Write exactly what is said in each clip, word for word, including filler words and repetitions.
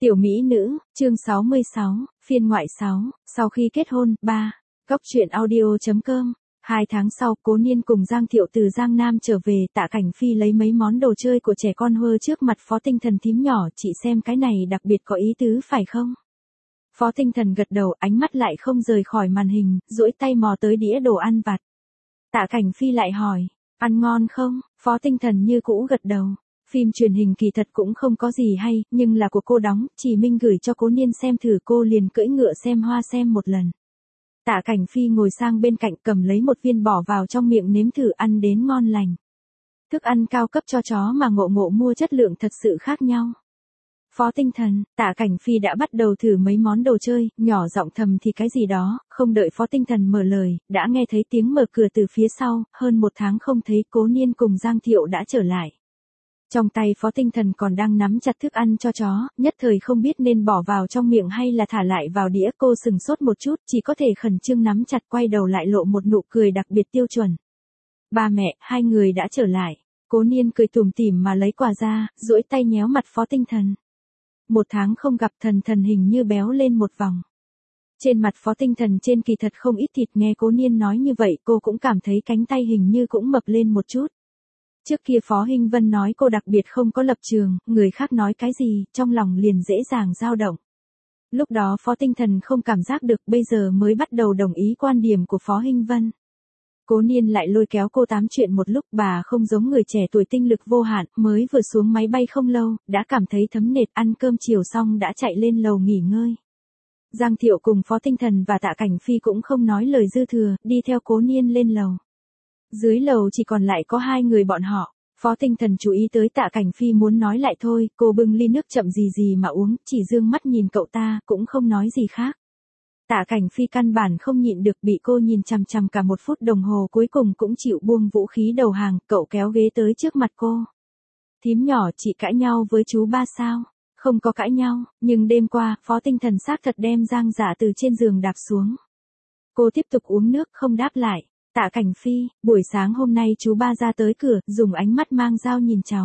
Tiểu mỹ nữ, chương sáu mươi sáu, phiên ngoại sáu, sau khi kết hôn, ba. Góc truyện audio.com. Hai tháng sau, Cố Niên cùng Giang Thiệu từ Giang Nam trở về, Tạ Cảnh Phi lấy mấy món đồ chơi của trẻ con hơ trước mặt Phó Tinh Thần thím nhỏ, chị xem cái này đặc biệt có ý tứ phải không? Phó Tinh Thần gật đầu, ánh mắt lại không rời khỏi màn hình, duỗi tay mò tới đĩa đồ ăn vặt. Tạ Cảnh Phi lại hỏi, ăn ngon không? Phó Tinh Thần như cũ gật đầu. Phim truyền hình kỳ thật cũng không có gì hay, nhưng là của cô đóng, Chỉ Minh gửi cho Cố Niên xem thử, cô liền cưỡi ngựa xem hoa xem một lần. Tạ Cảnh Phi ngồi sang bên cạnh cầm lấy một viên bỏ vào trong miệng nếm thử, ăn đến ngon lành. Thức ăn cao cấp cho chó mà Ngộ Ngộ mua chất lượng thật sự khác nhau. Phó Tinh Thần, Tạ Cảnh Phi đã bắt đầu thử mấy món đồ chơi, nhỏ giọng thầm thì cái gì đó, không đợi Phó Tinh Thần mở lời, đã nghe thấy tiếng mở cửa từ phía sau, hơn một tháng không thấy Cố Niên cùng Giang Thiệu đã trở lại. Trong tay Phó Tinh Thần còn đang nắm chặt thức ăn cho chó, nhất thời không biết nên bỏ vào trong miệng hay là thả lại vào đĩa, cô sừng sốt một chút, chỉ có thể khẩn trương nắm chặt, quay đầu lại lộ một nụ cười đặc biệt tiêu chuẩn. Ba mẹ, hai người đã trở lại. Cố Niên cười tủm tỉm mà lấy quà ra, duỗi tay nhéo mặt Phó Tinh Thần. Một tháng không gặp, Thần Thần hình như béo lên một vòng. Trên mặt Phó Tinh Thần trên kỳ thật không ít thịt, nghe Cố Niên nói như vậy cô cũng cảm thấy cánh tay hình như cũng mập lên một chút. Trước kia Phó Hinh Vân nói cô đặc biệt không có lập trường, người khác nói cái gì, trong lòng liền dễ dàng dao động. Lúc đó Phó Tinh Thần không cảm giác được, bây giờ mới bắt đầu đồng ý quan điểm của Phó Hinh Vân. Cố Niên lại lôi kéo cô tám chuyện một lúc, bà không giống người trẻ tuổi tinh lực vô hạn, mới vừa xuống máy bay không lâu, đã cảm thấy thấm nệt, ăn cơm chiều xong đã chạy lên lầu nghỉ ngơi. Giang Thiệu cùng Phó Tinh Thần và Tạ Cảnh Phi cũng không nói lời dư thừa, đi theo Cố Niên lên lầu. Dưới lầu chỉ còn lại có hai người bọn họ. Phó Tinh Thần chú ý tới Tạ Cảnh Phi muốn nói lại thôi, cô bưng ly nước chậm gì gì mà uống, chỉ dương mắt nhìn cậu ta, cũng không nói gì khác. Tạ Cảnh Phi căn bản không nhịn được, bị cô nhìn chằm chằm cả một phút đồng hồ, cuối cùng cũng chịu buông vũ khí đầu hàng, cậu kéo ghế tới trước mặt cô. Thím nhỏ, chị cãi nhau với chú ba sao? Không có cãi nhau, nhưng đêm qua, Phó Tinh Thần xác thật đem Giang Dạ từ trên giường đạp xuống. Cô tiếp tục uống nước, không đáp lại. Tạ Cảnh Phi, buổi sáng hôm nay chú ba ra tới cửa, dùng ánh mắt mang dao nhìn cháu.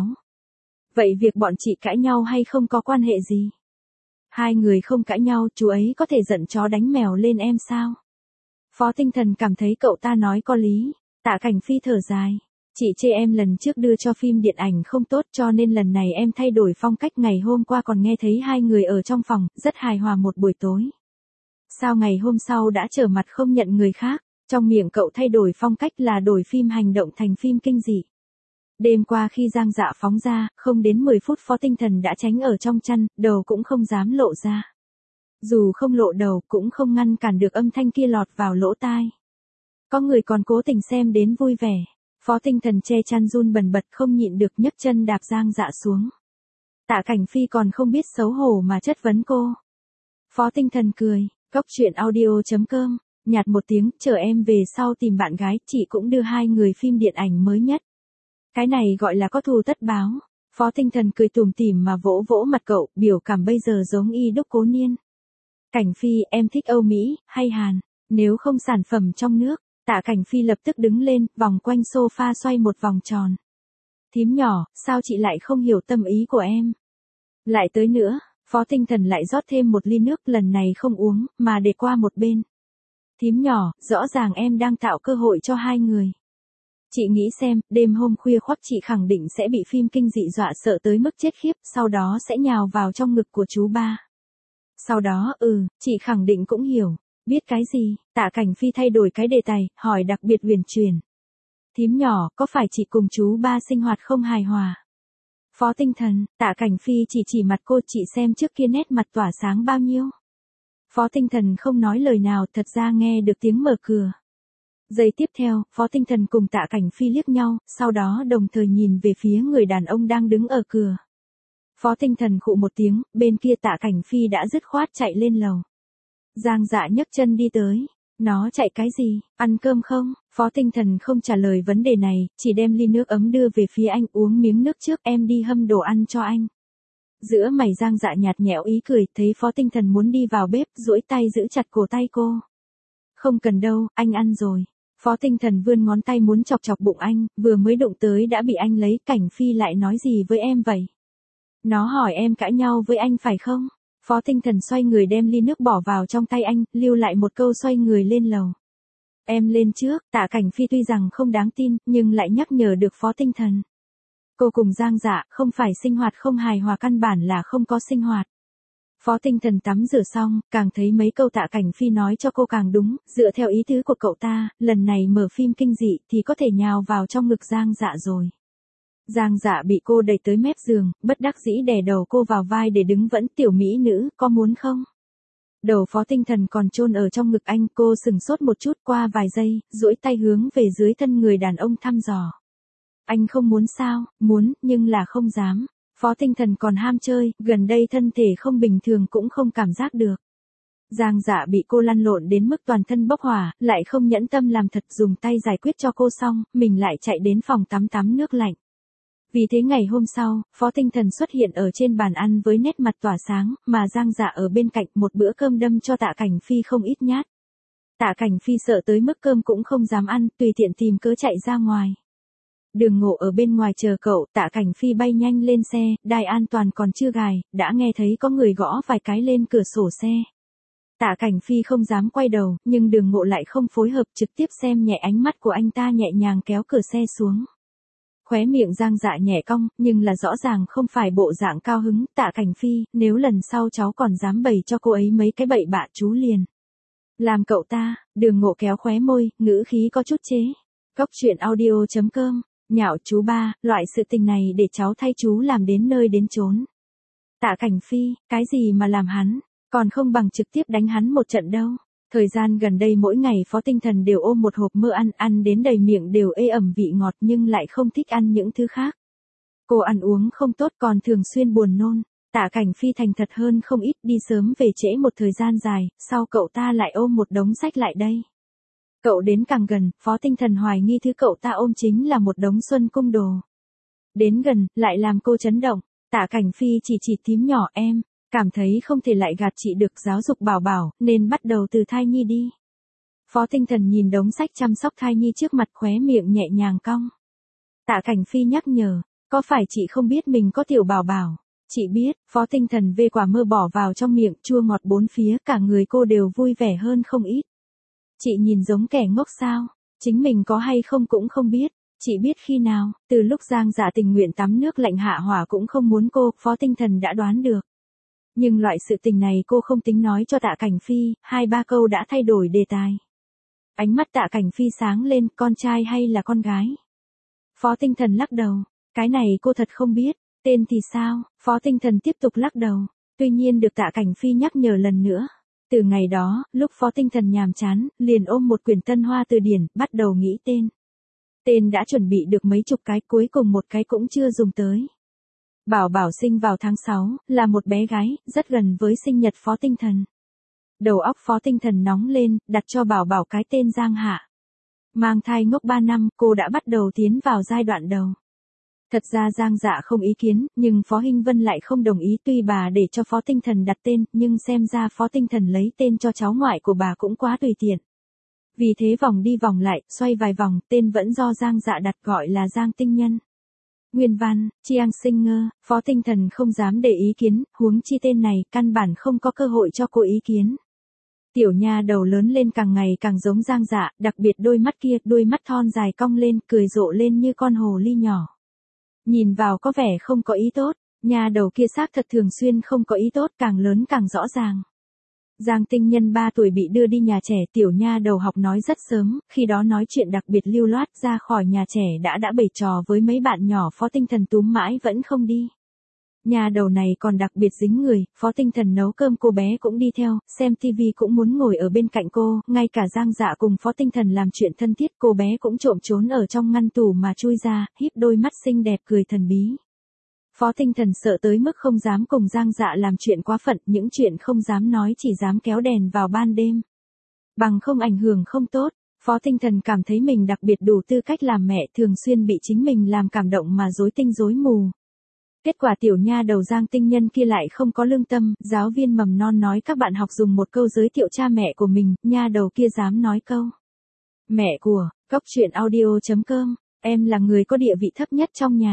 Vậy việc bọn chị cãi nhau hay không có quan hệ gì? Hai người không cãi nhau, chú ấy có thể giận chó đánh mèo lên em sao? Phó Tinh Thần cảm thấy cậu ta nói có lý. Tạ Cảnh Phi thở dài. Chị chê em lần trước đưa cho phim điện ảnh không tốt, cho nên lần này em thay đổi phong cách, ngày hôm qua còn nghe thấy hai người ở trong phòng, rất hài hòa một buổi tối. Sao ngày hôm sau đã trở mặt không nhận người khác? Trong miệng cậu thay đổi phong cách là đổi phim hành động thành phim kinh dị. Đêm qua khi Giang Dạ phóng ra, không đến mười phút Phó Tinh Thần đã tránh ở trong chăn, đầu cũng không dám lộ ra. Dù không lộ đầu, cũng không ngăn cản được âm thanh kia lọt vào lỗ tai. Có người còn cố tình xem đến vui vẻ. Phó Tinh Thần che chăn run bần bật, không nhịn được nhấc chân đạp Giang Dạ xuống. Tạ Cảnh Phi còn không biết xấu hổ mà chất vấn cô. Phó Tinh Thần cười, góc truyện audio.com. Nhạt một tiếng, chờ em về sau tìm bạn gái, chị cũng đưa hai người phim điện ảnh mới nhất. Cái này gọi là có thù tất báo. Phó Tinh Thần cười tủm tỉm mà vỗ vỗ mặt cậu, biểu cảm bây giờ giống y đúc Cố Niên. Cảnh Phi, em thích Âu Mỹ, hay Hàn? Nếu không sản phẩm trong nước. Tạ Cảnh Phi lập tức đứng lên, vòng quanh sofa xoay một vòng tròn. Thím nhỏ, sao chị lại không hiểu tâm ý của em? Lại tới nữa, Phó Tinh Thần lại rót thêm một ly nước, lần này không uống, mà để qua một bên. Thím nhỏ, rõ ràng em đang tạo cơ hội cho hai người. Chị nghĩ xem, đêm hôm khuya khoắt chị khẳng định sẽ bị phim kinh dị dọa sợ tới mức chết khiếp, sau đó sẽ nhào vào trong ngực của chú ba. Sau đó, ừ, chị khẳng định cũng hiểu. Biết cái gì? Tạ Cảnh Phi thay đổi cái đề tài, hỏi đặc biệt huyền truyền. Thím nhỏ, có phải chị cùng chú ba sinh hoạt không hài hòa? Phó Tinh Thần, Tạ Cảnh Phi chỉ chỉ mặt cô, chị xem trước kia nét mặt tỏa sáng bao nhiêu. Phó Tinh Thần không nói lời nào, thật ra nghe được tiếng mở cửa. Giây tiếp theo, Phó Tinh Thần cùng Tạ Cảnh Phi liếc nhau, sau đó đồng thời nhìn về phía người đàn ông đang đứng ở cửa. Phó Tinh Thần khụ một tiếng, bên kia Tạ Cảnh Phi đã dứt khoát chạy lên lầu. Giang Dạ nhấc chân đi tới. Nó chạy cái gì, ăn cơm không? Phó Tinh Thần không trả lời vấn đề này, chỉ đem ly nước ấm đưa về phía anh, uống miếng nước trước, em đi hâm đồ ăn cho anh. Giữa mày Giang Dạ nhạt nhẽo ý cười, thấy Phó Tinh Thần muốn đi vào bếp, duỗi tay giữ chặt cổ tay cô. Không cần đâu, anh ăn rồi. Phó Tinh Thần vươn ngón tay muốn chọc chọc bụng anh, vừa mới đụng tới đã bị anh lấy. Cảnh Phi lại nói gì với em vậy? Nó hỏi em cãi nhau với anh phải không? Phó Tinh Thần xoay người đem ly nước bỏ vào trong tay anh, lưu lại một câu xoay người lên lầu. Em lên trước. Tạ Cảnh Phi tuy rằng không đáng tin, nhưng lại nhắc nhở được Phó Tinh Thần. Cô cùng Giang Dạ không phải sinh hoạt không hài hòa, căn bản là không có sinh hoạt. Phó Tinh Thần tắm rửa xong, càng thấy mấy câu Tạ Cảnh Phi nói cho cô càng đúng, dựa theo ý tứ của cậu ta, lần này mở phim kinh dị thì có thể nhào vào trong ngực Giang Dạ rồi. Giang Dạ bị cô đẩy tới mép giường, bất đắc dĩ đè đầu cô vào vai để đứng vẫn. Tiểu mỹ nữ, có muốn không? Đầu Phó Tinh Thần còn chôn ở trong ngực anh, cô sừng sốt một chút, qua vài giây, duỗi tay hướng về dưới thân người đàn ông thăm dò. Anh không muốn sao? Muốn, nhưng là không dám. Phó Tinh Thần còn ham chơi, gần đây thân thể không bình thường cũng không cảm giác được. Giang Dạ bị cô lăn lộn đến mức toàn thân bốc hỏa, lại không nhẫn tâm làm thật, dùng tay giải quyết cho cô xong, mình lại chạy đến phòng tắm tắm nước lạnh. Vì thế ngày hôm sau, Phó Tinh Thần xuất hiện ở trên bàn ăn với nét mặt tỏa sáng, mà Giang Dạ ở bên cạnh, một bữa cơm đâm cho Tạ Cảnh Phi không ít nhát. Tạ Cảnh Phi sợ tới mức cơm cũng không dám ăn, tùy tiện tìm cớ chạy ra ngoài. Đường Ngộ ở bên ngoài chờ cậu, Tạ Cảnh Phi bay nhanh lên xe, đai an toàn còn chưa gài, đã nghe thấy có người gõ vài cái lên cửa sổ xe. Tạ Cảnh Phi không dám quay đầu, nhưng Đường Ngộ lại không phối hợp, trực tiếp xem nhẹ ánh mắt của anh ta, nhẹ nhàng kéo cửa xe xuống. Khóe miệng Giang Dạ nhẹ cong, nhưng là rõ ràng không phải bộ dạng cao hứng. Tạ Cảnh Phi, nếu lần sau cháu còn dám bày cho cô ấy mấy cái bậy bạ chú liền làm cậu ta. Đường Ngộ kéo khóe môi, ngữ khí có chút chế. Cốc truyện audio chấm com. Nhạo chú ba, loại sự tình này để cháu thay chú làm đến nơi đến chốn. Tạ Cảnh Phi, cái gì mà làm hắn, còn không bằng trực tiếp đánh hắn một trận đâu. Thời gian gần đây mỗi ngày Phó Tinh Thần đều ôm một hộp mơ ăn, ăn đến đầy miệng đều ê ẩm vị ngọt, nhưng lại không thích ăn những thứ khác. Cô ăn uống không tốt, còn thường xuyên buồn nôn. Tạ Cảnh Phi thành thật hơn không ít, đi sớm về trễ một thời gian dài, sau cậu ta lại ôm một đống sách lại đây. Cậu đến càng gần, Phó Tinh Thần hoài nghi thứ cậu ta ôm chính là một đống Xuân Cung đồ. Đến gần, lại làm cô chấn động. Tạ Cảnh Phi chỉ chỉ thím nhỏ, em cảm thấy không thể lại gạt chị được, giáo dục Bảo Bảo, nên bắt đầu từ thai nhi đi. Phó Tinh Thần nhìn đống sách chăm sóc thai nhi trước mặt, khóe miệng nhẹ nhàng cong. Tạ Cảnh Phi nhắc nhở, có phải chị không biết mình có tiểu Bảo Bảo? Chị biết. Phó Tinh Thần vê quả mơ bỏ vào trong miệng, chua ngọt bốn phía, cả người cô đều vui vẻ hơn không ít. Chị nhìn giống kẻ ngốc sao? Chính mình có hay không cũng không biết. Chị biết khi nào? Từ lúc Giang Dạ tình nguyện tắm nước lạnh hạ hỏa cũng không muốn cô, Phó Tinh Thần đã đoán được. Nhưng loại sự tình này cô không tính nói cho Tạ Cảnh Phi, hai ba câu đã thay đổi đề tài. Ánh mắt Tạ Cảnh Phi sáng lên, con trai hay là con gái? Phó Tinh Thần lắc đầu, cái này cô thật không biết. Tên thì sao? Phó Tinh Thần tiếp tục lắc đầu, tuy nhiên được Tạ Cảnh Phi nhắc nhở lần nữa. Từ ngày đó, lúc Phó Tinh Thần nhàm chán, liền ôm một quyển Tân Hoa từ điển, bắt đầu nghĩ tên. Tên đã chuẩn bị được mấy chục cái, cuối cùng một cái cũng chưa dùng tới. Bảo Bảo sinh vào tháng sáu, là một bé gái, rất gần với sinh nhật Phó Tinh Thần. Đầu óc Phó Tinh Thần nóng lên, đặt cho Bảo Bảo cái tên Giang Hạ. Mang thai ngốc ba năm, cô đã bắt đầu tiến vào giai đoạn đầu. Thật ra Giang Dạ không ý kiến, nhưng Phó Hinh Vân lại không đồng ý, tuy bà để cho Phó Tinh Thần đặt tên, nhưng xem ra Phó Tinh Thần lấy tên cho cháu ngoại của bà cũng quá tùy tiện. Vì thế vòng đi vòng lại, xoay vài vòng, tên vẫn do Giang Dạ đặt, gọi là Giang Tinh Nhân. Nguyên văn, Chiang Sinh Ngơ. Phó Tinh Thần không dám để ý kiến, huống chi tên này, căn bản không có cơ hội cho cô ý kiến. Tiểu nha đầu lớn lên càng ngày càng giống Giang Dạ, đặc biệt đôi mắt kia, đôi mắt thon dài cong lên, cười rộ lên như con hồ ly nhỏ. Nhìn vào có vẻ không có ý tốt, nha đầu kia xác thật thường xuyên không có ý tốt, càng lớn càng rõ ràng. Giang Tinh Nhân ba tuổi bị đưa đi nhà trẻ, tiểu nha đầu học nói rất sớm, khi đó nói chuyện đặc biệt lưu loát, ra khỏi nhà trẻ đã đã bày trò với mấy bạn nhỏ, Phó Tinh Thần túm mãi vẫn không đi. Nha đầu này còn đặc biệt dính người, Phó Tinh Thần nấu cơm cô bé cũng đi theo, xem tivi cũng muốn ngồi ở bên cạnh cô, ngay cả Giang Dạ cùng Phó Tinh Thần làm chuyện thân thiết, cô bé cũng trộm trốn ở trong ngăn tủ mà chui ra, híp đôi mắt xinh đẹp cười thần bí. Phó Tinh Thần sợ tới mức không dám cùng Giang Dạ làm chuyện quá phận, những chuyện không dám nói chỉ dám kéo đèn vào ban đêm. Bằng không ảnh hưởng không tốt, Phó Tinh Thần cảm thấy mình đặc biệt đủ tư cách làm mẹ, thường xuyên bị chính mình làm cảm động mà rối tinh rối mù. Kết quả tiểu nha đầu Giang Tinh Nhân kia lại không có lương tâm, giáo viên mầm non nói các bạn học dùng một câu giới thiệu cha mẹ của mình, nha đầu kia dám nói câu mẹ của. Cốc truyện audio chấm com, em là người có địa vị thấp nhất trong nhà.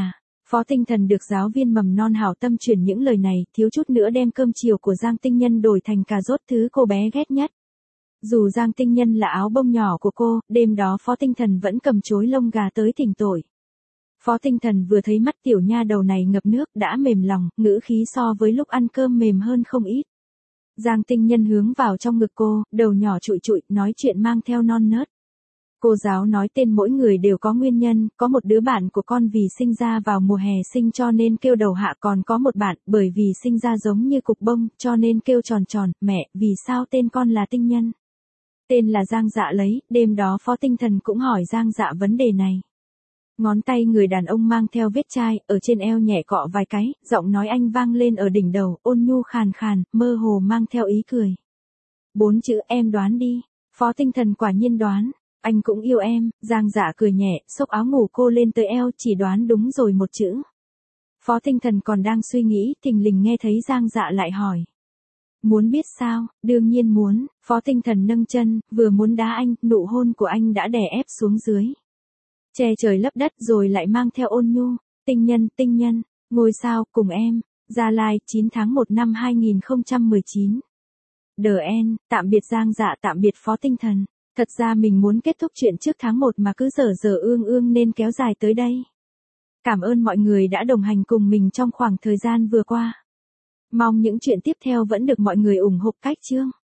Phó Tinh Thần được giáo viên mầm non hảo tâm truyền những lời này, thiếu chút nữa đem cơm chiều của Giang Tinh Nhân đổi thành cà rốt, thứ cô bé ghét nhất. Dù Giang Tinh Nhân là áo bông nhỏ của cô, đêm đó Phó Tinh Thần vẫn cầm chối lông gà tới thỉnh tội. Phó Tinh Thần vừa thấy mắt tiểu nha đầu này ngập nước đã mềm lòng, ngữ khí so với lúc ăn cơm mềm hơn không ít. Giang Tinh Nhân hướng vào trong ngực cô, đầu nhỏ trụi trụi, nói chuyện mang theo non nớt. Cô giáo nói tên mỗi người đều có nguyên nhân, có một đứa bạn của con vì sinh ra vào mùa hè sinh cho nên kêu đầu hạ, còn có một bạn bởi vì sinh ra giống như cục bông cho nên kêu tròn tròn. Mẹ, vì sao tên con là Tinh Nhân? Tên là Giang Dạ lấy, đêm đó Phó Tinh Thần cũng hỏi Giang Dạ vấn đề này. Ngón tay người đàn ông mang theo vết chai, ở trên eo nhẹ cọ vài cái, giọng nói anh vang lên ở đỉnh đầu, ôn nhu khàn khàn, mơ hồ mang theo ý cười. Bốn chữ em đoán đi. Phó Tinh Thần quả nhiên đoán. Anh cũng yêu em. Giang Dạ cười nhẹ, xốc áo ngủ cô lên tới eo, chỉ đoán đúng rồi một chữ. Phó Tinh Thần còn đang suy nghĩ, thình lình nghe thấy Giang Dạ lại hỏi. Muốn biết sao? Đương nhiên muốn. Phó Tinh Thần nâng chân, vừa muốn đá anh, nụ hôn của anh đã đè ép xuống dưới. Che trời lấp đất rồi lại mang theo ôn nhu. Tinh Nhân, Tinh Nhân, ngôi sao, cùng em. Gia Lai, chín tháng một năm hai nghìn không trăm mười chín. Đờ en, tạm biệt Giang Dạ, tạm biệt Phó Tinh Thần. Thật ra mình muốn kết thúc chuyện trước tháng một mà cứ dở dở ương ương nên kéo dài tới đây. Cảm ơn mọi người đã đồng hành cùng mình trong khoảng thời gian vừa qua. Mong những chuyện tiếp theo vẫn được mọi người ủng hộ cách chương.